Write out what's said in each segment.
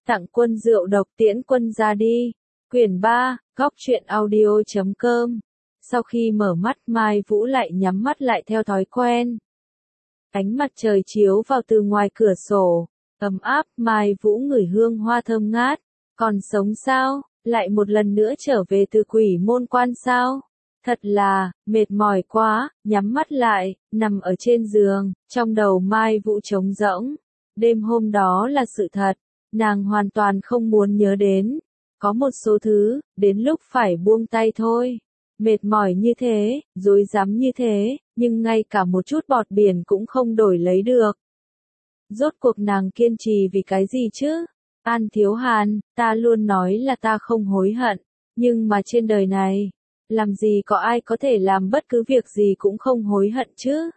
Tặng quân rượu độc tiễn quân ra đi. Quyển 3, góc truyện audio.com. Sau khi mở mắt Mai Vũ lại nhắm mắt lại theo thói quen. Ánh mặt trời chiếu vào từ ngoài cửa sổ, ấm áp, Mai Vũ ngửi hương hoa thơm ngát. Còn sống sao? Lại một lần nữa trở về từ quỷ môn quan sao? Thật là, mệt mỏi quá, nhắm mắt lại, nằm ở trên giường, trong đầu Mai Vũ trống rỗng. Đêm hôm đó là sự thật, nàng hoàn toàn không muốn nhớ đến. Có một số thứ, đến lúc phải buông tay thôi. Mệt mỏi như thế, rối rắm như thế, nhưng ngay cả một chút bọt biển cũng không đổi lấy được. Rốt cuộc nàng kiên trì vì cái gì chứ? An Thiếu Hàn, ta luôn nói là ta không hối hận, nhưng mà trên đời này, làm gì có ai có thể làm bất cứ việc gì cũng không hối hận chứ?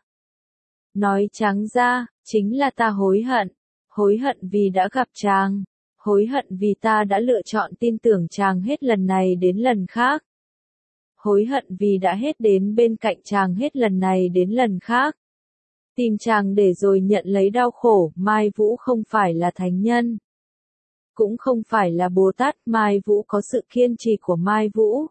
Nói trắng ra, chính là ta hối hận vì đã gặp chàng, hối hận vì ta đã lựa chọn tin tưởng chàng hết lần này đến lần khác. Hối hận vì đã hết đến bên cạnh chàng hết lần này đến lần khác. Tìm chàng để rồi nhận lấy đau khổ, Mai Vũ không phải là thánh nhân. Cũng không phải là Bồ Tát, Mai Vũ có sự kiên trì của Mai Vũ.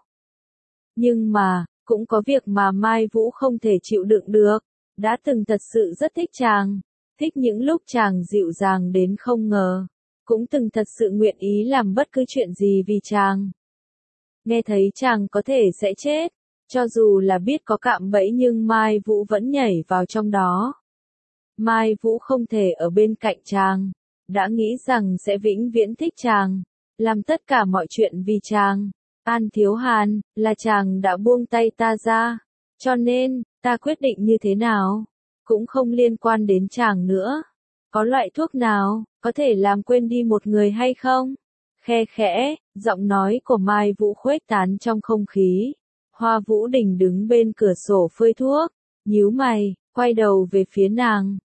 Nhưng mà, cũng có việc mà Mai Vũ không thể chịu đựng được. Đã từng thật sự rất thích chàng. Thích những lúc chàng dịu dàng đến không ngờ. Cũng từng thật sự nguyện ý làm bất cứ chuyện gì vì chàng. Nghe thấy chàng có thể sẽ chết. Cho dù là biết có cạm bẫy nhưng Mai Vũ vẫn nhảy vào trong đó. Mai Vũ không thể ở bên cạnh chàng. Đã nghĩ rằng sẽ vĩnh viễn thích chàng. Làm tất cả mọi chuyện vì chàng. An Thiếu Hàn, là chàng đã buông tay ta ra. Cho nên, ta quyết định như thế nào, cũng không liên quan đến chàng nữa. Có loại thuốc nào, có thể làm quên đi một người hay không? Khe khẽ, giọng nói của Mai Vũ khuếch tán trong không khí. Hoa Vũ Đình đứng bên cửa sổ phơi thuốc, nhíu mày, quay đầu về phía nàng.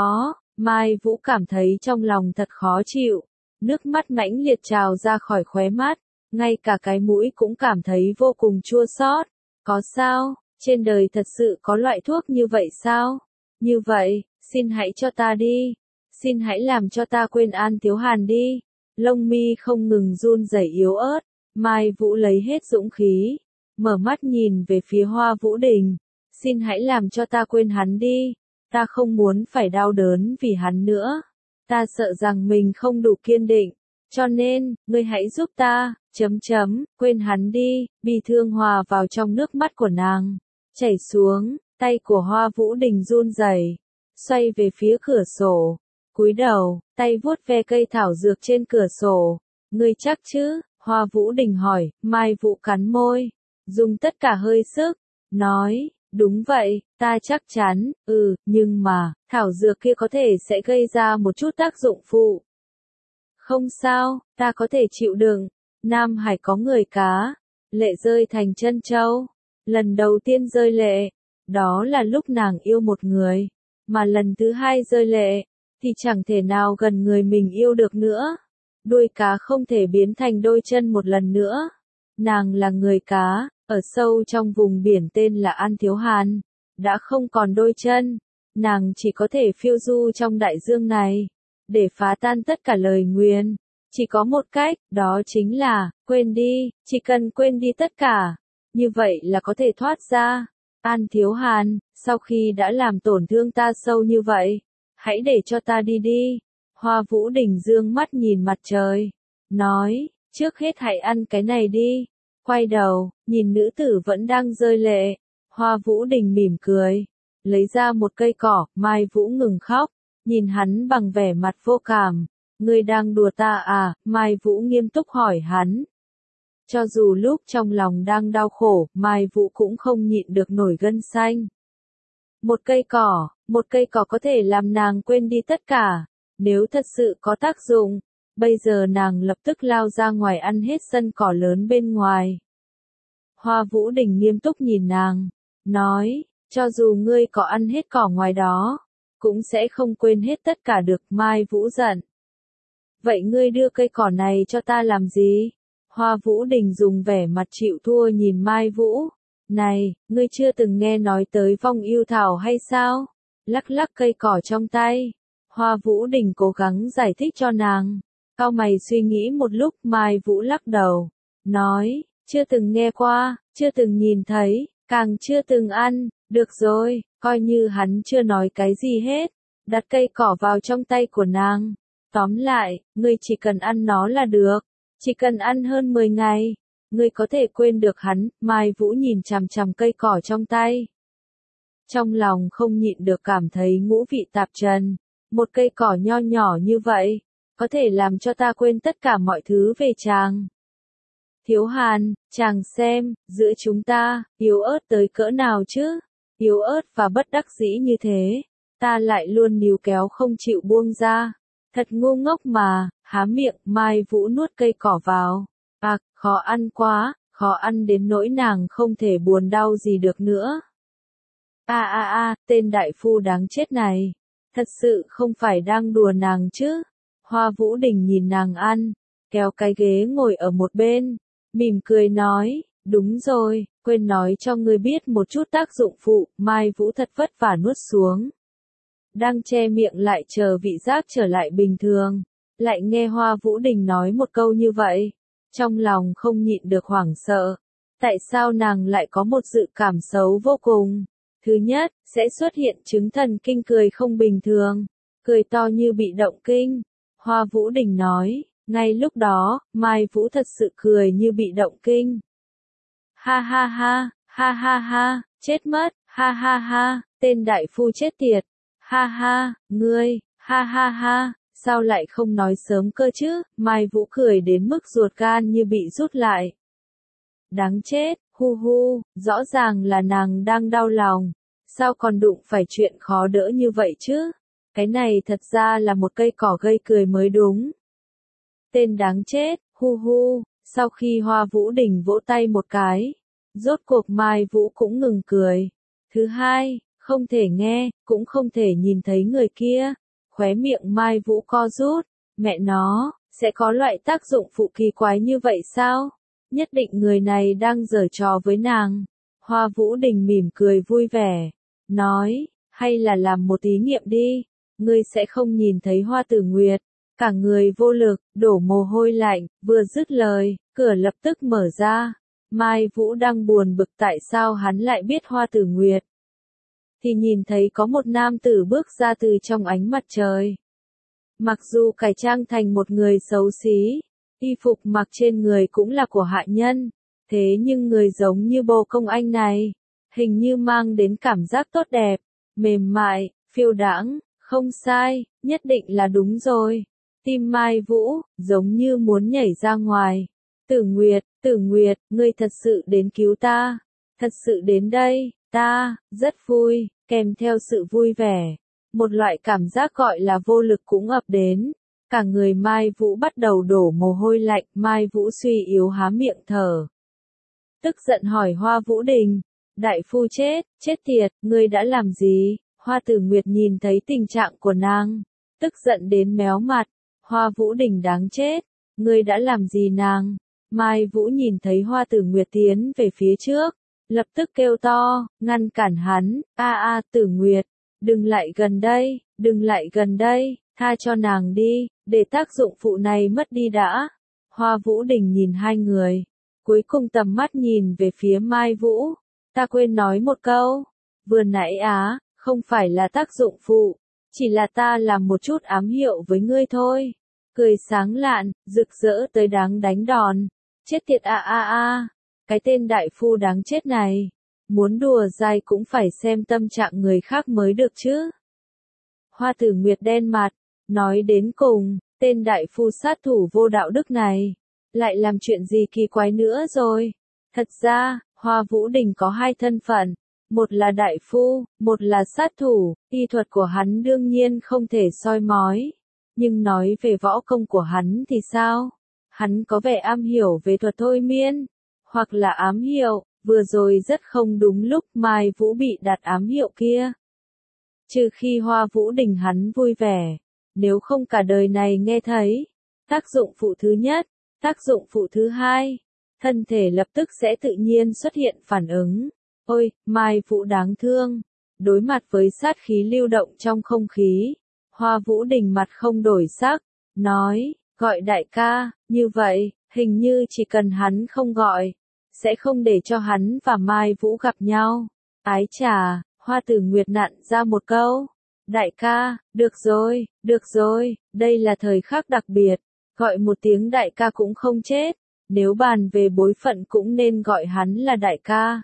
Mai Vũ cảm thấy trong lòng thật khó chịu. Nước mắt mãnh liệt trào ra khỏi khóe mắt. Ngay cả cái mũi cũng cảm thấy vô cùng chua xót. Có sao? Trên đời thật sự có loại thuốc như vậy sao? Như vậy, xin hãy cho ta đi. Xin hãy làm cho ta quên An Thiếu Hàn đi. Lông mi không ngừng run rẩy yếu ớt. Mai Vũ lấy hết dũng khí. Mở mắt nhìn về phía Hoa Vũ Đình. Xin hãy làm cho ta quên hắn đi. Ta không muốn phải đau đớn vì hắn nữa. Ta sợ rằng mình không đủ kiên định. Cho nên, ngươi hãy giúp ta, quên hắn đi, bi thương hòa vào trong nước mắt của nàng. Chảy xuống, tay của Hoa Vũ Đình run rẩy, xoay về phía cửa sổ. Cúi đầu, tay vuốt ve cây thảo dược trên cửa sổ. Ngươi chắc chứ? Hoa Vũ Đình hỏi, Mai Vũ cắn môi. Dùng tất cả hơi sức, nói, đúng vậy, ta chắc chắn, nhưng mà, thảo dược kia có thể sẽ gây ra một chút tác dụng phụ. Không sao, ta có thể chịu đựng. Nam Hải có người cá, lệ rơi thành chân châu. Lần đầu tiên rơi lệ, đó là lúc nàng yêu một người. Mà lần thứ hai rơi lệ, thì chẳng thể nào gần người mình yêu được nữa. Đuôi cá không thể biến thành đôi chân một lần nữa. Nàng là người cá, ở sâu trong vùng biển tên là An Thiếu Hàn. Đã không còn đôi chân, nàng chỉ có thể phiêu du trong đại dương này. Để phá tan tất cả lời nguyền, chỉ có một cách, đó chính là, quên đi, chỉ cần quên đi tất cả. Như vậy là có thể thoát ra. An Thiếu Hàn, sau khi đã làm tổn thương ta sâu như vậy, hãy để cho ta đi đi. Hoa Vũ Đình dương mắt nhìn mặt trời, nói, trước hết hãy ăn cái này đi. Quay đầu, nhìn nữ tử vẫn đang rơi lệ. Hoa Vũ Đình mỉm cười, lấy ra một cây cỏ, Mai Vũ ngừng khóc. Nhìn hắn bằng vẻ mặt vô cảm. Ngươi đang đùa ta à? Mai Vũ nghiêm túc hỏi hắn. Cho dù lúc trong lòng đang đau khổ, Mai Vũ cũng không nhịn được nổi gân xanh. Một cây cỏ có thể làm nàng quên đi tất cả. Nếu thật sự có tác dụng, bây giờ nàng lập tức lao ra ngoài ăn hết sân cỏ lớn bên ngoài. Hoa Vũ Đình nghiêm túc nhìn nàng, nói, cho dù ngươi có ăn hết cỏ ngoài đó, cũng sẽ không quên hết tất cả được. Mai Vũ giận. Vậy ngươi đưa cây cỏ này cho ta làm gì? Hoa Vũ Đình dùng vẻ mặt chịu thua nhìn Mai Vũ. Này, ngươi chưa từng nghe nói tới vong yêu thảo hay sao? Lắc lắc cây cỏ trong tay. Hoa Vũ Đình cố gắng giải thích cho nàng. Cau mày suy nghĩ một lúc, Mai Vũ lắc đầu, nói, chưa từng nghe qua, chưa từng nhìn thấy, càng chưa từng ăn, được rồi, coi như hắn chưa nói cái gì hết, đặt cây cỏ vào trong tay của nàng. Tóm lại, ngươi chỉ cần ăn nó là được, chỉ cần ăn hơn 10 ngày, ngươi có thể quên được hắn. Mai Vũ nhìn chằm chằm cây cỏ trong tay. Trong lòng không nhịn được cảm thấy ngũ vị tạp trần, một cây cỏ nho nhỏ như vậy, có thể làm cho ta quên tất cả mọi thứ về chàng. Thiếu Hàn, chàng xem, giữa chúng ta, yếu ớt tới cỡ nào chứ? Yếu ớt và bất đắc dĩ như thế, ta lại luôn níu kéo không chịu buông ra. Thật ngu ngốc mà, há miệng, Mai Vũ nuốt cây cỏ vào. Khó ăn quá, khó ăn đến nỗi nàng không thể buồn đau gì được nữa. Tên đại phu đáng chết này, thật sự không phải đang đùa nàng chứ. Hoa Vũ Đình nhìn nàng ăn, kéo cái ghế ngồi ở một bên, mỉm cười nói, đúng rồi, quên nói cho ngươi biết một chút tác dụng phụ. Mai Vũ thật vất vả nuốt xuống. Đang che miệng lại chờ vị giác trở lại bình thường, lại nghe Hoa Vũ Đình nói một câu như vậy, trong lòng không nhịn được hoảng sợ. Tại sao nàng lại có một dự cảm xấu vô cùng? Thứ nhất, sẽ xuất hiện chứng thần kinh cười không bình thường, cười to như bị động kinh. Hoa Vũ Đình nói, ngay lúc đó, Mai Vũ thật sự cười như bị động kinh. Ha ha ha, ha ha ha, chết mất, ha ha ha, tên đại phu chết tiệt. Ha ha, ngươi, ha ha ha, sao lại không nói sớm cơ chứ? Mai Vũ cười đến mức ruột gan như bị rút lại. Đáng chết, hu hu, rõ ràng là nàng đang đau lòng, sao còn đụng phải chuyện khó đỡ như vậy chứ? Cái này thật ra là một cây cỏ gây cười mới đúng. Tên đáng chết, hu hu, sau khi Hoa Vũ Đình vỗ tay một cái, rốt cuộc Mai Vũ cũng ngừng cười. Thứ hai, không thể nghe, cũng không thể nhìn thấy người kia. Khóe miệng Mai Vũ co rút, mẹ nó, sẽ có loại tác dụng phụ kỳ quái như vậy sao? Nhất định người này đang giở trò với nàng. Hoa Vũ Đình mỉm cười vui vẻ, nói, hay là làm một thí nghiệm đi, ngươi sẽ không nhìn thấy Hoa Tử Nguyệt. Cả người vô lực, đổ mồ hôi lạnh, vừa dứt lời, cửa lập tức mở ra. Mai Vũ đang buồn bực tại sao hắn lại biết Hoa Tử Nguyệt. Thì nhìn thấy có một nam tử bước ra từ trong ánh mặt trời. Mặc dù cải trang thành một người xấu xí, y phục mặc trên người cũng là của hạ nhân, thế nhưng người giống như bồ công anh này, hình như mang đến cảm giác tốt đẹp, mềm mại, phiêu đãng, không sai, nhất định là đúng rồi. Tim Mai Vũ, giống như muốn nhảy ra ngoài. Tử Nguyệt, ngươi thật sự đến cứu ta, thật sự đến đây, ta, rất vui, kèm theo sự vui vẻ. Một loại cảm giác gọi là vô lực cũng ập đến. Cả người Mai Vũ bắt đầu đổ mồ hôi lạnh, Mai Vũ suy yếu há miệng thở. Tức giận hỏi Hoa Vũ Đình, đại phu chết tiệt, ngươi đã làm gì? Hoa Tử Nguyệt nhìn thấy tình trạng của nàng, tức giận đến méo mặt. Hoa Vũ Đình đáng chết, ngươi đã làm gì nàng? Mai Vũ nhìn thấy Hoa Tử Nguyệt tiến về phía trước, lập tức kêu to, ngăn cản hắn, Tử Nguyệt, đừng lại gần đây, tha cho nàng đi, để tác dụng phụ này mất đi đã. Hoa Vũ Đình nhìn hai người, cuối cùng tầm mắt nhìn về phía Mai Vũ, ta quên nói một câu, vừa nãy không phải là tác dụng phụ, chỉ là ta làm một chút ám hiệu với ngươi thôi. Cười sáng lạn, rực rỡ tới đáng đánh đòn. Chết tiệt cái tên đại phu đáng chết này, muốn đùa dai cũng phải xem tâm trạng người khác mới được chứ. Hoa Tử Nguyệt đen mặt, nói đến cùng, tên đại phu sát thủ vô đạo đức này, lại làm chuyện gì kỳ quái nữa rồi. Thật ra, Hoa Vũ Đình có hai thân phận, một là đại phu, một là sát thủ, y thuật của hắn đương nhiên không thể soi mói. Nhưng nói về võ công của hắn thì sao? Hắn có vẻ am hiểu về thuật thôi miên, hoặc là ám hiệu, vừa rồi rất không đúng lúc Mai Vũ bị đặt ám hiệu kia. Trừ khi Hoa Vũ Đình hắn vui vẻ, nếu không cả đời này nghe thấy. Tác dụng phụ thứ nhất, tác dụng phụ thứ hai, thân thể lập tức sẽ tự nhiên xuất hiện phản ứng. Ôi, Mai Vũ đáng thương. Đối mặt với sát khí lưu động trong không khí, Hoa Vũ Đình mặt không đổi sắc, nói, Gọi đại ca, như vậy, hình như chỉ cần hắn không gọi, sẽ không để cho hắn và Mai Vũ gặp nhau. Ái chà, Hoa Tử Nguyệt nặn ra một câu. Đại ca, được rồi, đây là thời khắc đặc biệt, gọi một tiếng đại ca cũng không chết, nếu bàn về bối phận cũng nên gọi hắn là đại ca.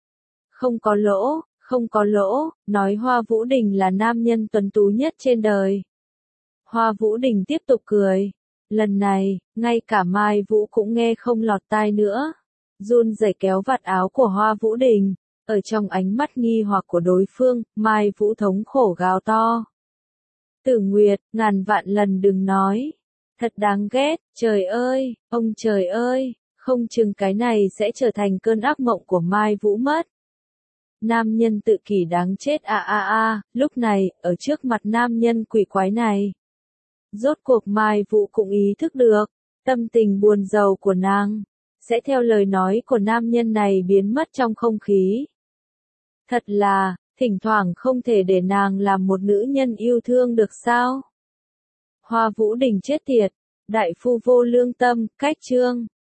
Không có lỗ, nói Hoa Vũ Đình là nam nhân tuấn tú nhất trên đời. Hoa Vũ Đình tiếp tục cười, lần này, ngay cả Mai Vũ cũng nghe không lọt tai nữa. Run rẩy kéo vạt áo của Hoa Vũ Đình, ở trong ánh mắt nghi hoặc của đối phương, Mai Vũ thống khổ gào to. Tử Nguyệt, ngàn vạn lần đừng nói. Thật đáng ghét, trời ơi, ông trời ơi, không chừng cái này sẽ trở thành cơn ác mộng của Mai Vũ mất. Nam nhân tự kỷ đáng chết lúc này, ở trước mặt nam nhân quỷ quái này. Rốt cuộc Mai Vũ cũng ý thức được, tâm tình buồn rầu của nàng, sẽ theo lời nói của nam nhân này biến mất trong không khí. Thật là, thỉnh thoảng không thể để nàng làm một nữ nhân yêu thương được sao? Hoa Vũ Đình chết tiệt, đại phu vô lương tâm, cách chương.